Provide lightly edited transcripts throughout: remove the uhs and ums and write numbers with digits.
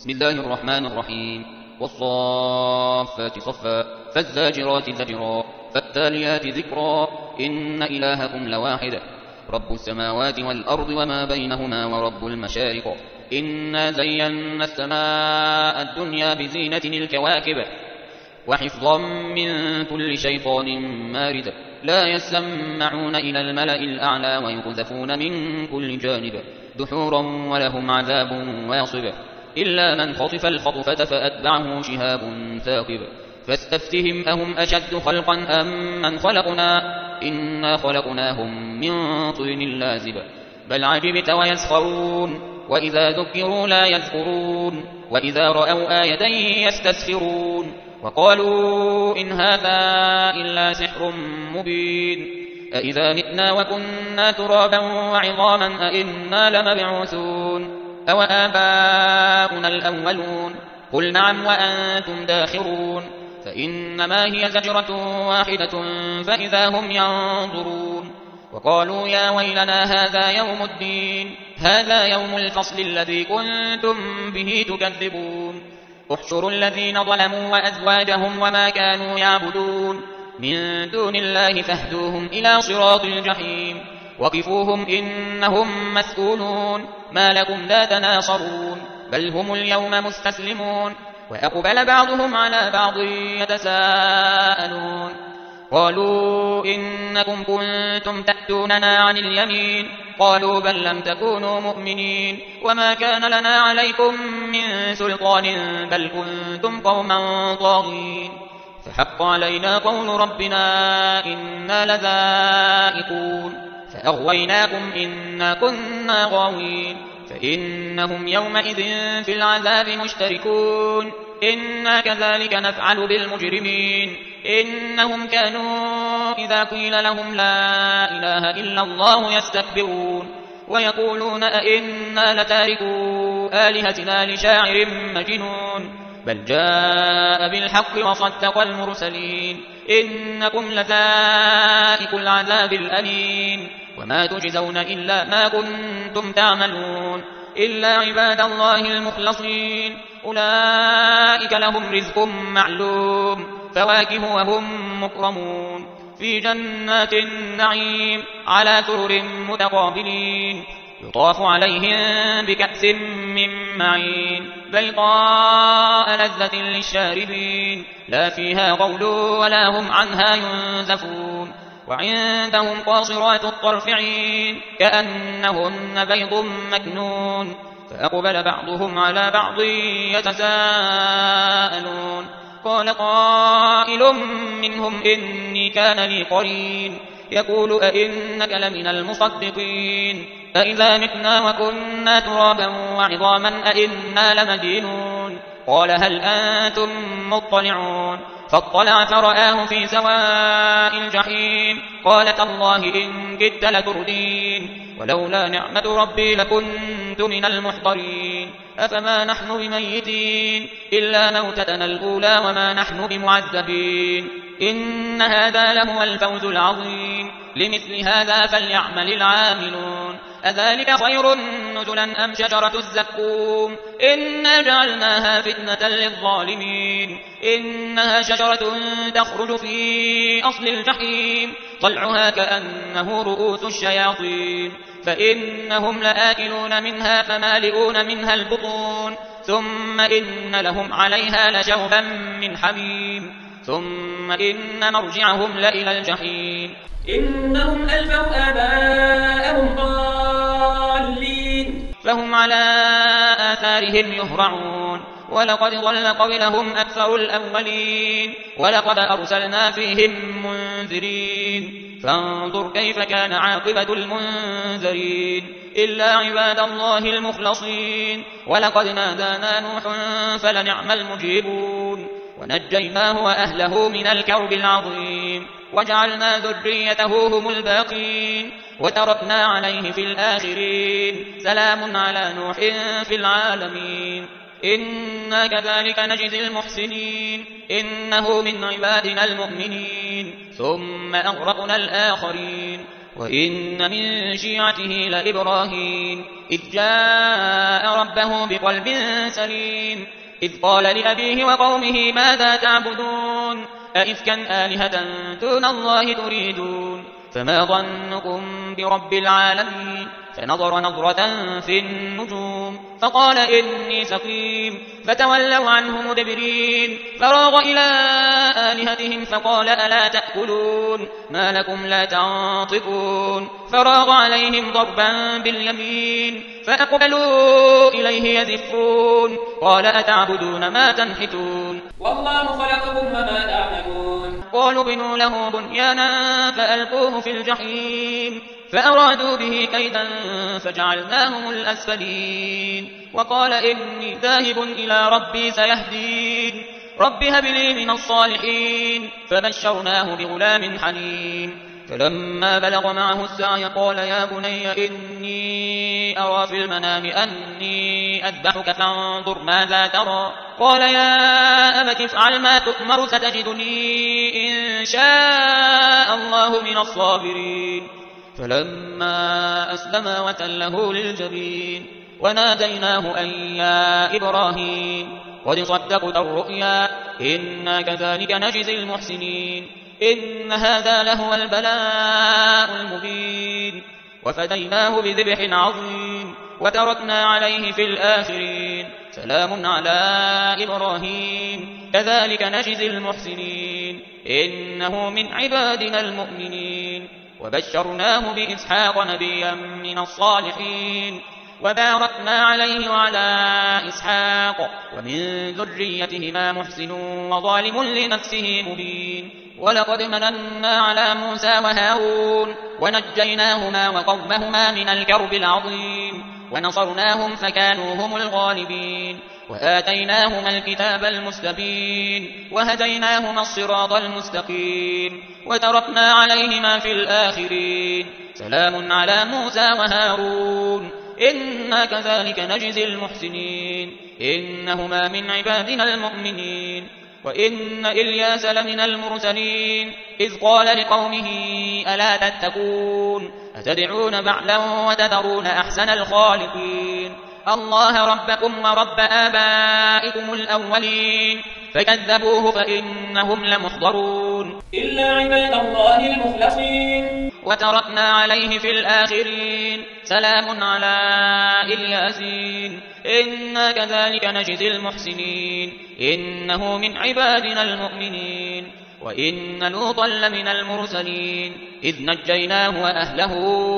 بسم الله الرحمن الرحيم والصافات صفا فالزاجرات زجرا فالتاليات ذكرا إن إلهكم لواحد رب السماوات والأرض وما بينهما ورب المشارق إنا زينا السماء الدنيا بزينة الكواكب وحفظا من كل شيطان مارد لا يسمعون إلى الملأ الأعلى ويقذفون من كل جانب دحورا ولهم عذاب واصب إلا من خطف الخطفة فأتبعه شهاب ثاقب فاستفتهم أهم أشد خلقا أم من خلقنا إنا خلقناهم من طين لازب بل عجبت ويسخرون وإذا ذكروا لا يذكرون وإذا رأوا آية يستسخرون وقالوا إن هذا إلا سحر مبين أإذا متنا وكنا ترابا وعظاما أإنا لمبعوثون أو آباؤنا الأولون قل نعم وأنتم داخرون فإنما هي زجرة واحدة فإذا هم ينظرون وقالوا يا ويلنا هذا يوم الدين هذا يوم الفصل الذي كنتم به تكذبون احشروا الذين ظلموا وأزواجهم وما كانوا يعبدون من دون الله فاهدوهم إلى صراط الجحيم وقفوهم إنهم مسؤولون ما لكم لا تناصرون بل هم اليوم مستسلمون وأقبل بعضهم على بعض يتساءلون قالوا إنكم كنتم تأتوننا عن اليمين قالوا بل لم تكونوا مؤمنين وما كان لنا عليكم من سلطان بل كنتم قوما طاغين فحق علينا قول ربنا إنا لذائقون فأغويناكم إنا كنا غاوين فإنهم يومئذ في العذاب مشتركون إنا كذلك نفعل بالمجرمين إنهم كانوا إذا قيل لهم لا إله إلا الله يستكبرون ويقولون أئنا لتاركوا آلهتنا لشاعر مجنون بل جاء بالحق وصدق المرسلين إنكم لذائقوا العذاب الأليم وما تجزون إلا ما كنتم تعملون إلا عباد الله المخلصين أولئك لهم رزق معلوم فواكه وهم مكرمون في جنات النعيم على سرر متقابلين يطاف عليهم بكأس من معين بيضاء لذة للشاربين لا فيها غول ولا هم عنها ينزفون وعندهم قاصرات الطرف عين كأنهن بيض مكنون فأقبل بعضهم على بعض يتساءلون قال قائل منهم إني كان لي قرين يقول أئنك لمن المصدقين أإذا متنا وكنا ترابا وعظاما أئنا لمدينون قال هل أنتم مطلعون فاطلع فرآه في سواء الجحيم قال تالله إن كدت لتردين ولولا نعمة ربي لكنت من المحضرين أفما نحن بميتين إلا موتتنا الأولى وما نحن بمعذبين إن هذا لهو الفوز العظيم لمثل هذا فليعمل العاملون أذلك خير نزلا أم شجرة الزقوم إنا جعلناها فتنة للظالمين إنها شجرة تخرج في أصل الجحيم طلعها كأنه رؤوس الشياطين فإنهم لآكلون منها فمالئون منها البطون ثم إن لهم عليها لشوبا من حميم ثم إن مرجعهم لإلى الجحيم إنهم ألفوا آباءهم ضالين فهم على آثارهم يهرعون ولقد ضل قبلهم أكثر الأولين ولقد أرسلنا فيهم منذرين فانظر كيف كان عاقبة المنذرين إلا عباد الله المخلصين ولقد نادانا نوح فلنعم المجيبون ونجيناه وأهله من الكرب العظيم وجعلنا ذريته هم الباقين وتركنا عليه في الآخرين سلام على نوح في العالمين إنا كذلك نجزي المحسنين إنه من عبادنا المؤمنين ثم أغرقنا الآخرين وإن من شيعته لإبراهيم إذ جاء ربه بقلب سليم إذ قال لأبيه وقومه ماذا تعبدون أئفكا آلهة دون الله تريدون فما ظنكم برب العالمين فنظر نظرة في النجوم فقال إني سقيم فتولوا عنه مدبرين فراغ إلى آلهتهم فقال ألا تأكلون ما لكم لا تنطقون فراغ عليهم ضربا باليمين فأقبلوا إليه يزفون قال أتعبدون ما تنحتون والله خلقكم وما تعملون قالوا بنوا له بنيانا فألقوه في الجحيم فأرادوا به كيدا فجعلناهم الأسفلين وقال إني ذاهب إلى ربي سيهدين رب هب لي من الصالحين فبشرناه بغلام حليم فلما بلغ معه السعي قال يا بني إني أرى في المنام أني أذبحك فانظر ماذا ترى قال يا أبت افعل ما تؤمر ستجدني إن شاء الله من الصابرين فلما أسلما وتله للجبين وناديناه أن يا إبراهيم قد صدقت الرؤيا إنا كذلك نجزي المحسنين إن هذا لهو البلاء المبين وفديناه بذبح عظيم وتركنا عليه في الآخرين سلام على إبراهيم كذلك نجزي المحسنين إنه من عبادنا المؤمنين وبشرناه بإسحاق نبيا من الصالحين وباركنا عليه وعلى إسحاق ومن ذريتهما محسن وظالم لنفسه مبين ولقد مننا على موسى وهارون ونجيناهما وقومهما من الكرب العظيم ونصرناهم فكانوا هم الغالبين وآتيناهما الكتاب المستبين وهديناهما الصراط المستقيم وتركنا عليهما في الآخرين سلام على موسى وهارون إنا كذلك نجزي المحسنين إنهما من عبادنا المؤمنين وإن إلياس لمن المرسلين إذ قال لقومه ألا تتقون أتدعون بعلا وتذرون أحسن الخالقين الله ربكم ورب آبائكم الأولين فكذبوه فإنهم لمحضرون إلا عباد الله المخلصين وتركنا عليه في الآخرين سلام على الياسين إنا كذلك نجزي المحسنين إنه من عبادنا المؤمنين وإن لوطا لمن المرسلين إذ نجيناه وأهله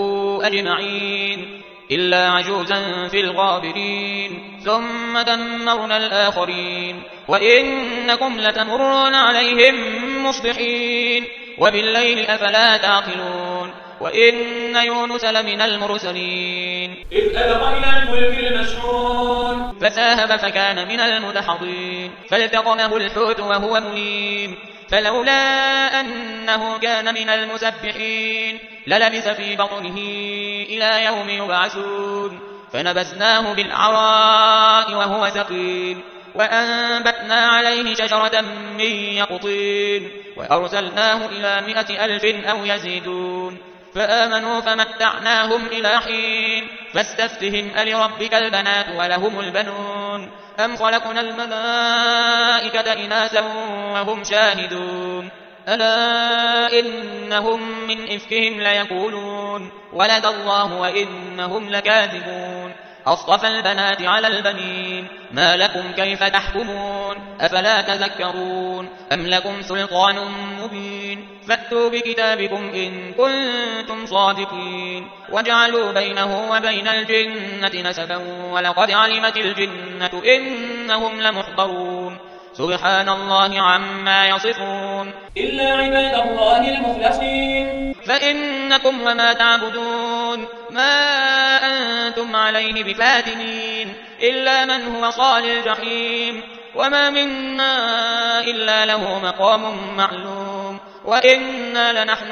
أجمعين إلا عجوزا في الغابرين ثم دمرنا الآخرين وإنكم لتمرون عليهم مصبحين وبالليل أفلا تعقلون وإن يونس لمن المرسلين إذ أبق إلى الفلك المشحون فساهم فكان من المدحضين فالتقمه الحوت وهو مليم فلولا أنه كان من المسبحين للبث في بطنه إلى يوم يبعثون فنبذناه بالعراء وهو سقيم وأنبتنا عليه شجرة من يقطين وأرسلناه إلى 100,000 أو يزيدون فآمنوا فمتعناهم إلى حين فاستفتهم ألربك البنات ولهم البنون أم خلقنا الملائكة إناثا وهم شاهدون ألا إنهم من إفكهم ليقولون ولد الله وإنهم لكاذبون أصطفى البنات على البنين ما لكم كيف تحكمون أفلا تذكرون أم لكم سلطان مبين فأتوا بكتابكم إن كنتم صادقين وجعلوا بينه وبين الجنة نسبا ولقد علمت الجنة إنهم لمحضرون سبحان الله عما يصفون إلا عباد الله المخلصين فإنكم وما تعبدون ما أنتم عليه بفاتنين إلا من هو صال الجحيم وما منا إلا له مقام معلوم وإنا لنحن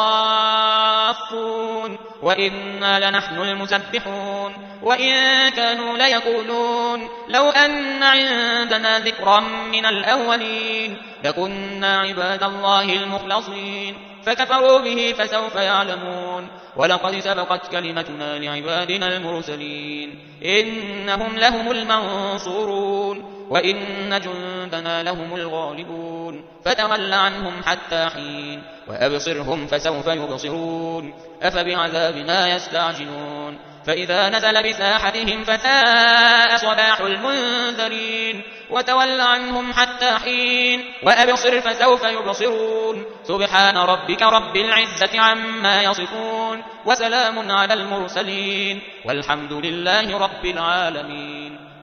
الصافون وإنا لنحن المسبحون وإن كانوا ليقولون لو أن عندنا ذكرا من الأولين لكنا عباد الله المخلصين فكفروا به فسوف يعلمون ولقد سبقت كلمتنا لعبادنا المرسلين إنهم لهم المنصورون وإن جندنا لهم الغالبون فتول عنهم حتى حين وأبصرهم فسوف يبصرون أفبعذابنا يستعجلون فإذا نزل بساحتهم فساء صباح المنذرين وتول عنهم حتى حين وأبصر فسوف يبصرون سبحان ربك رب العزة عما يصفون وسلام على المرسلين والحمد لله رب العالمين.